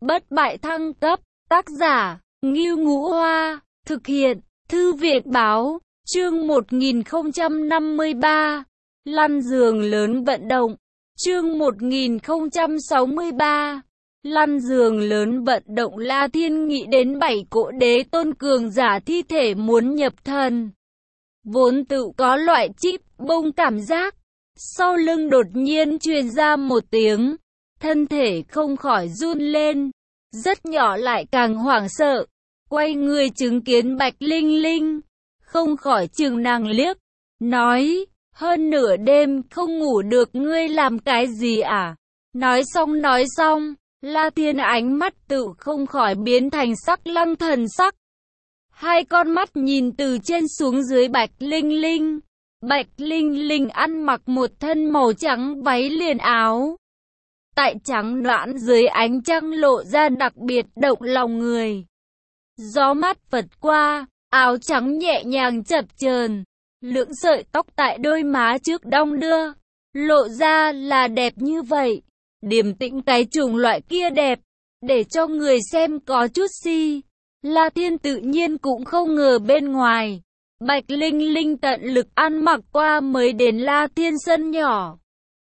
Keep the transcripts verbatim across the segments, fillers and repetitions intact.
bất bại thăng cấp, tác giả, Ngưu Ngũ Hoa, thực hiện, Thư viện báo, chương một nghìn không trăm năm mươi ba, lăn giường lớn vận động, chương một nghìn không trăm sáu mươi ba, lăn giường lớn vận động. La Thiên nghĩ đến bảy cỗ đế tôn cường giả thi thể muốn nhập thần. Vốn tự có loại chip bông cảm giác, sau lưng đột nhiên truyền ra một tiếng, thân thể không khỏi run lên, rất nhỏ lại càng hoảng sợ, quay người chứng kiến Bạch Linh Linh, không khỏi chừng nàng liếc, nói, hơn nửa đêm không ngủ được ngươi làm cái gì à? Nói xong nói xong, La Thiên ánh mắt tự không khỏi biến thành sắc lăng thần sắc. Hai con mắt nhìn từ trên xuống dưới Bạch Linh Linh. Bạch Linh Linh ăn mặc một thân màu trắng váy liền áo. Tại trắng nõn dưới ánh trăng lộ ra đặc biệt động lòng người. Gió mát phật qua, áo trắng nhẹ nhàng chập chờn, lưỡng sợi tóc tại đôi má trước đong đưa, lộ ra là đẹp như vậy. Điềm tĩnh cái chủng loại kia đẹp, để cho người xem có chút si. La Thiên tự nhiên cũng không ngờ bên ngoài, Bạch Linh Linh tận lực ăn mặc qua mới đến La Thiên sân nhỏ.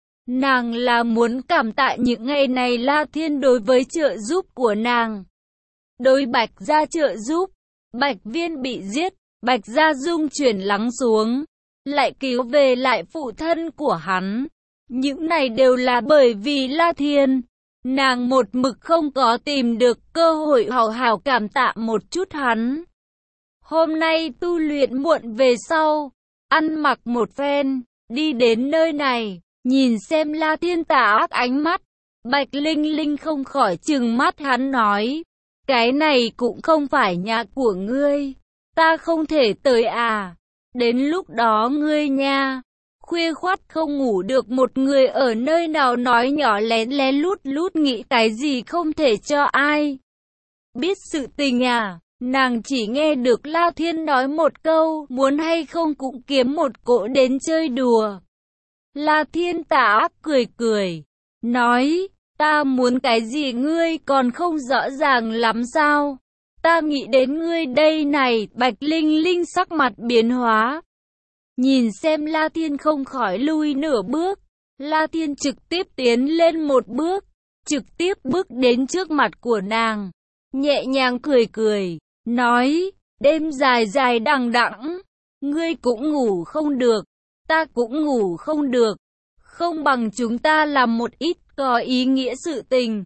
Nàng là muốn cảm tạ những ngày này La Thiên đối với trợ giúp của nàng. Đối Bạch gia trợ giúp, Bạch Viên bị giết, Bạch gia dung chuyển lắng xuống, lại cứu về lại phụ thân của hắn. Những này đều là bởi vì La Thiên. Nàng một mực không có tìm được cơ hội hào hào cảm tạ một chút hắn. Hôm nay tu luyện muộn về sau, ăn mặc một phen, đi đến nơi này, nhìn xem La Thiên tà ác ánh mắt. Bạch Linh Linh không khỏi trừng mắt hắn nói, cái này cũng không phải nhà của ngươi, ta không thể tới à, đến lúc đó ngươi nha. Khuya khoắt không ngủ được một người ở nơi nào nói nhỏ lén lén lút lút nghĩ cái gì không thể cho ai biết sự tình à. Nàng chỉ nghe được La Thiên nói một câu, muốn hay không cũng kiếm một cỗ đến chơi đùa. La Thiên tà ác cười cười, nói, ta muốn cái gì ngươi còn không rõ ràng lắm sao? Ta nghĩ đến ngươi đây này. Bạch Linh Linh sắc mặt biến hóa. Nhìn xem La Thiên không khỏi lui nửa bước, La Thiên trực tiếp tiến lên một bước, trực tiếp bước đến trước mặt của nàng, nhẹ nhàng cười cười, nói, đêm dài dài đằng đẵng, ngươi cũng ngủ không được, ta cũng ngủ không được, không bằng chúng ta làm một ít có ý nghĩa sự tình.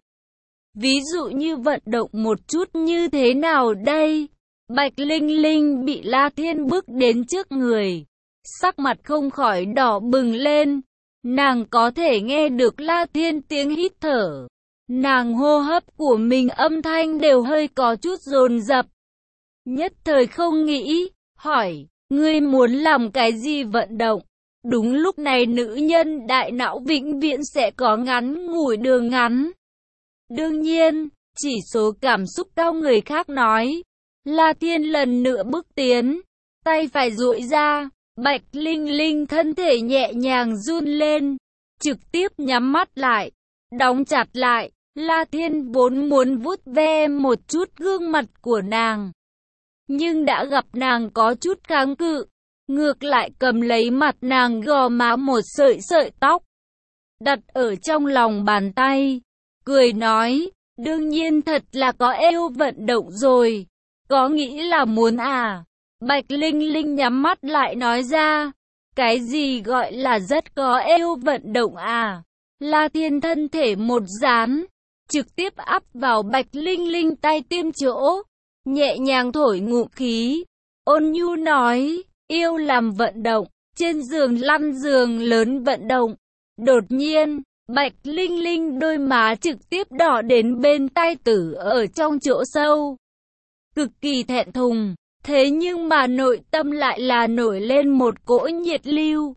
Ví dụ như vận động một chút như thế nào đây? Bạch Linh Linh bị La Thiên bước đến trước người, sắc mặt không khỏi đỏ bừng lên. Nàng có thể nghe được La Thiên tiếng hít thở, nàng hô hấp của mình âm thanh đều hơi có chút dồn dập. Nhất thời không nghĩ, hỏi, ngươi muốn làm cái gì vận động? Đúng lúc này nữ nhân đại não vĩnh viễn sẽ có ngắn ngủi đường ngắn. Đương nhiên, chỉ số cảm xúc cao người khác nói. La Thiên lần nữa bước tiến, tay phải duỗi ra. Bạch Linh Linh thân thể nhẹ nhàng run lên, trực tiếp nhắm mắt lại, đóng chặt lại. La Thiên vốn muốn vuốt ve một chút gương mặt của nàng, nhưng đã gặp nàng có chút kháng cự, ngược lại cầm lấy mặt nàng gò má một sợi sợi tóc, đặt ở trong lòng bàn tay, cười nói, đương nhiên thật là có eo vận động rồi, có nghĩ là muốn à? Bạch Linh Linh nhắm mắt lại nói ra, cái gì gọi là rất có eo vận động à? La Thiên thân thể một dán, trực tiếp áp vào Bạch Linh Linh tay tiêm chỗ, nhẹ nhàng thổi ngụm khí, ôn nhu nói, yêu làm vận động, trên giường lăn giường lớn vận động. Đột nhiên, Bạch Linh Linh đôi má trực tiếp đỏ đến bên tai tử ở trong chỗ sâu, cực kỳ thẹn thùng. Thế nhưng mà nội tâm lại là nổi lên một cỗ nhiệt lưu,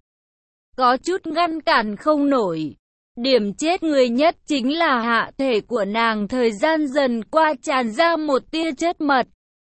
có chút ngăn cản không nổi. Điểm chết người nhất chính là hạ thể của nàng thời gian dần qua tràn ra một tia chất mật.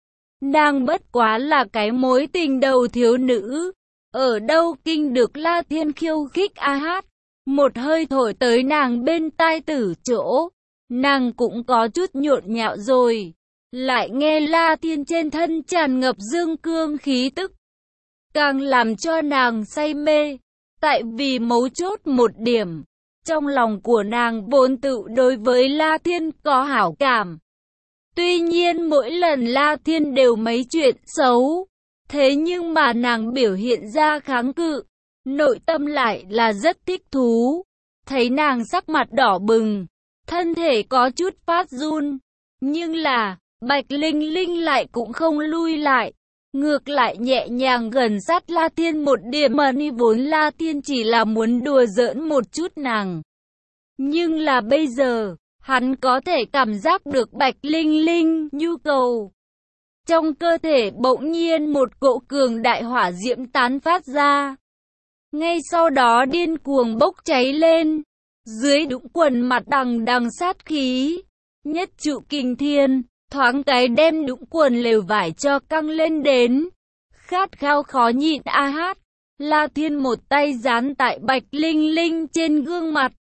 Nàng bất quá là cái mối tình đầu thiếu nữ, ở đâu kinh được La Thiên khiêu khích a hát, một hơi thổi tới nàng bên tai tử chỗ, nàng cũng có chút nhộn nhạo rồi. Lại nghe La Thiên trên thân tràn ngập dương cương khí tức, càng làm cho nàng say mê. Tại vì mấu chốt một điểm, trong lòng của nàng vốn tự đối với La Thiên có hảo cảm. Tuy nhiên mỗi lần La Thiên đều mấy chuyện xấu, thế nhưng mà nàng biểu hiện ra kháng cự, nội tâm lại là rất thích thú. Thấy nàng sắc mặt đỏ bừng, thân thể có chút phát run, nhưng là Bạch Linh Linh lại cũng không lui lại, ngược lại nhẹ nhàng gần sát La Thiên một điểm, mà ni vốn La Thiên chỉ là muốn đùa giỡn một chút nàng. Nhưng là bây giờ, hắn có thể cảm giác được Bạch Linh Linh nhu cầu. Trong cơ thể bỗng nhiên một cỗ cường đại hỏa diễm tán phát ra. Ngay sau đó điên cuồng bốc cháy lên. Dưới đũng quần mặt đằng đằng sát khí. Nhất trụ kinh thiên, thoáng cái đem đũng quần lều vải cho căng lên đến. Khát khao khó nhịn a hát. La Thiên một tay dán tại Bạch Linh Linh trên gương mặt.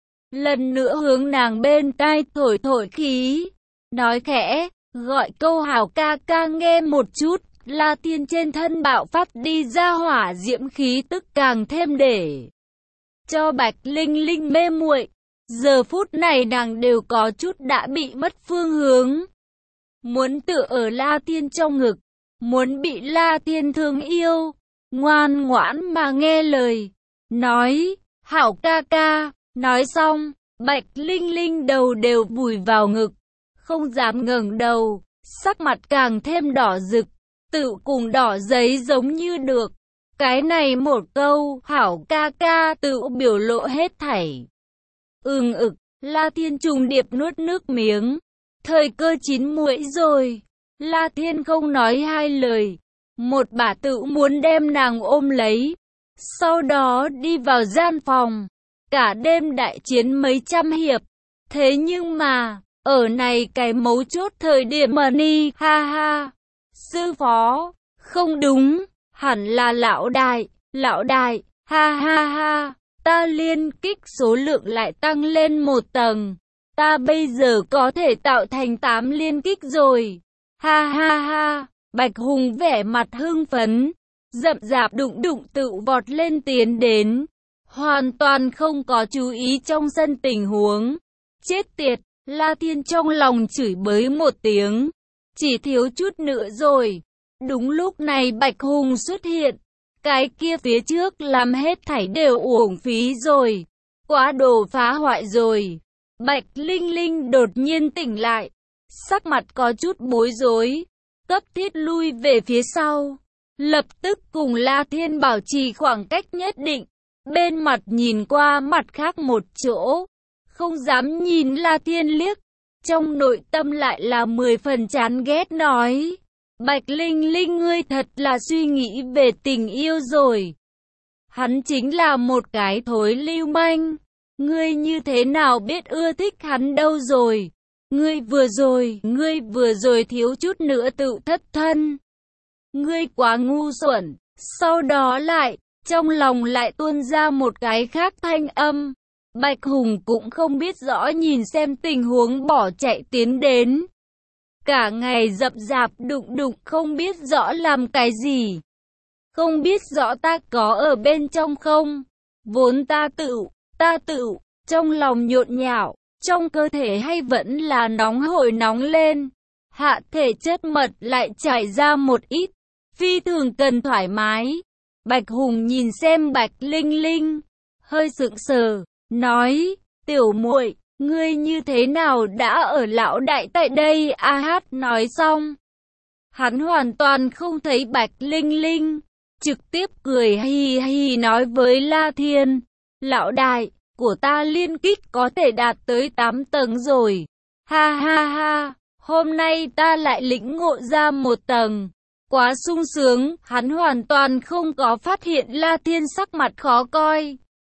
Lần nữa hướng nàng bên tai thổi thổi khí. Nói khẽ, gọi câu hảo ca ca nghe một chút. La Thiên trên thân bạo phát đi ra hỏa diễm khí tức càng thêm để cho Bạch Linh Linh mê muội. Giờ phút này nàng đều có chút đã bị mất phương hướng. Muốn tựa ở La Thiên trong ngực, muốn bị La Thiên thương yêu, ngoan ngoãn mà nghe lời. Nói, hảo ca ca, nói xong, Bạch Linh Linh đầu đều vùi vào ngực, không dám ngẩng đầu, sắc mặt càng thêm đỏ rực, tự cùng đỏ giấy giống như được. Cái này một câu, hảo ca ca tự biểu lộ hết thảy. Ưng ực, La Thiên trùng điệp nuốt nước miếng. Thời cơ chín muồi rồi. La Thiên không nói hai lời. Một bả tự muốn đem nàng ôm lấy. Sau đó đi vào gian phòng. Cả đêm đại chiến mấy trăm hiệp. Thế nhưng mà, ở này cái mấu chốt thời điểm mà ni, ha ha. Sư phó, không đúng, hẳn là lão đại, lão đại, ha ha ha. Ta liên kích số lượng lại tăng lên một tầng. Ta bây giờ có thể tạo thành tám liên kích rồi. Ha ha ha. Bạch Hùng vẻ mặt hưng phấn, rậm rạp đụng đụng tự vọt lên tiến đến. Hoàn toàn không có chú ý trong sân tình huống. Chết tiệt, La Thiên trong lòng chửi bới một tiếng. Chỉ thiếu chút nữa rồi. Đúng lúc này Bạch Hùng xuất hiện. Cái kia phía trước làm hết thảy đều uổng phí rồi. Quá đồ phá hoại rồi. Bạch Linh Linh đột nhiên tỉnh lại. Sắc mặt có chút bối rối. Cấp thiết lui về phía sau. Lập tức cùng La Thiên bảo trì khoảng cách nhất định. Bên mặt nhìn qua mặt khác một chỗ. Không dám nhìn La Thiên liếc. Trong nội tâm lại là mười phần chán ghét nói. Bạch Linh Linh ngươi thật là suy nghĩ về tình yêu rồi. Hắn chính là một cái thối lưu manh. Ngươi như thế nào biết ưa thích hắn đâu rồi. Ngươi vừa rồi, ngươi vừa rồi thiếu chút nữa tự thất thân. Ngươi quá ngu xuẩn. Sau đó lại, trong lòng lại tuôn ra một cái khác thanh âm. Bạch Hùng cũng không biết rõ nhìn xem tình huống bỏ chạy tiến đến. Cả ngày dập dạp đụng đụng không biết rõ làm cái gì. Không biết rõ ta có ở bên trong không. Vốn ta tự, ta tự, trong lòng nhộn nhạo, trong cơ thể hay vẫn là nóng hổi nóng lên. Hạ thể chất mật lại chảy ra một ít, phi thường cần thoải mái. Bạch Hùng nhìn xem Bạch Linh Linh, hơi sững sờ, nói, tiểu muội, ngươi như thế nào đã ở lão đại tại đây a hát nói xong. Hắn hoàn toàn không thấy Bạch Linh Linh, trực tiếp cười hì hì nói với La Thiên, lão đại, của ta liên kích có thể đạt tới tám tầng rồi. Ha ha ha, hôm nay ta lại lĩnh ngộ ra một tầng. Quá sung sướng, hắn hoàn toàn không có phát hiện La Thiên sắc mặt khó coi.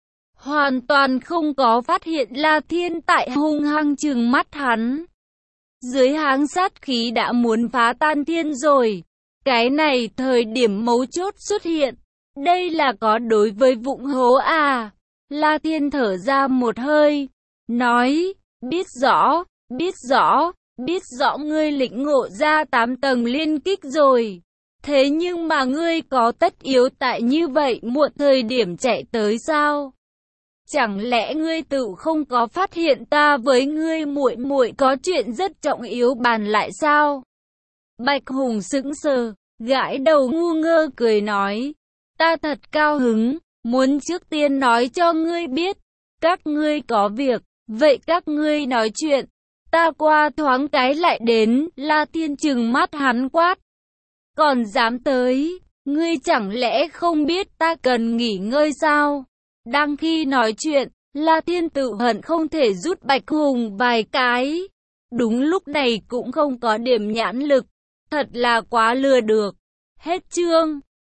Hoàn toàn không có phát hiện La Thiên tại hung hăng trừng mắt hắn. Dưới háng sát khí đã muốn phá tan thiên rồi. Cái này thời điểm mấu chốt xuất hiện. Đây là có đối với vụng hố à. La Thiên thở ra một hơi. Nói, biết rõ, biết rõ, biết rõ ngươi lĩnh ngộ ra tám tầng liên kích rồi. Thế nhưng mà ngươi có tất yếu tại như vậy muộn thời điểm chạy tới sao? Chẳng lẽ ngươi tự không có phát hiện ta với ngươi muội muội có chuyện rất trọng yếu bàn lại sao? Bạch Hùng sững sờ, gãi đầu ngu ngơ cười nói, ta thật cao hứng, muốn trước tiên nói cho ngươi biết, các ngươi có việc, vậy các ngươi nói chuyện, ta qua thoáng cái lại đến. La Thiên trừng mắt hắn quát, còn dám tới, ngươi chẳng lẽ không biết ta cần nghỉ ngơi sao? Đang khi nói chuyện, La Thiên tự hận không thể rút Bạch Hùng vài cái. Đúng lúc này cũng không có điểm nhãn lực, thật là quá lừa được. Hết chương.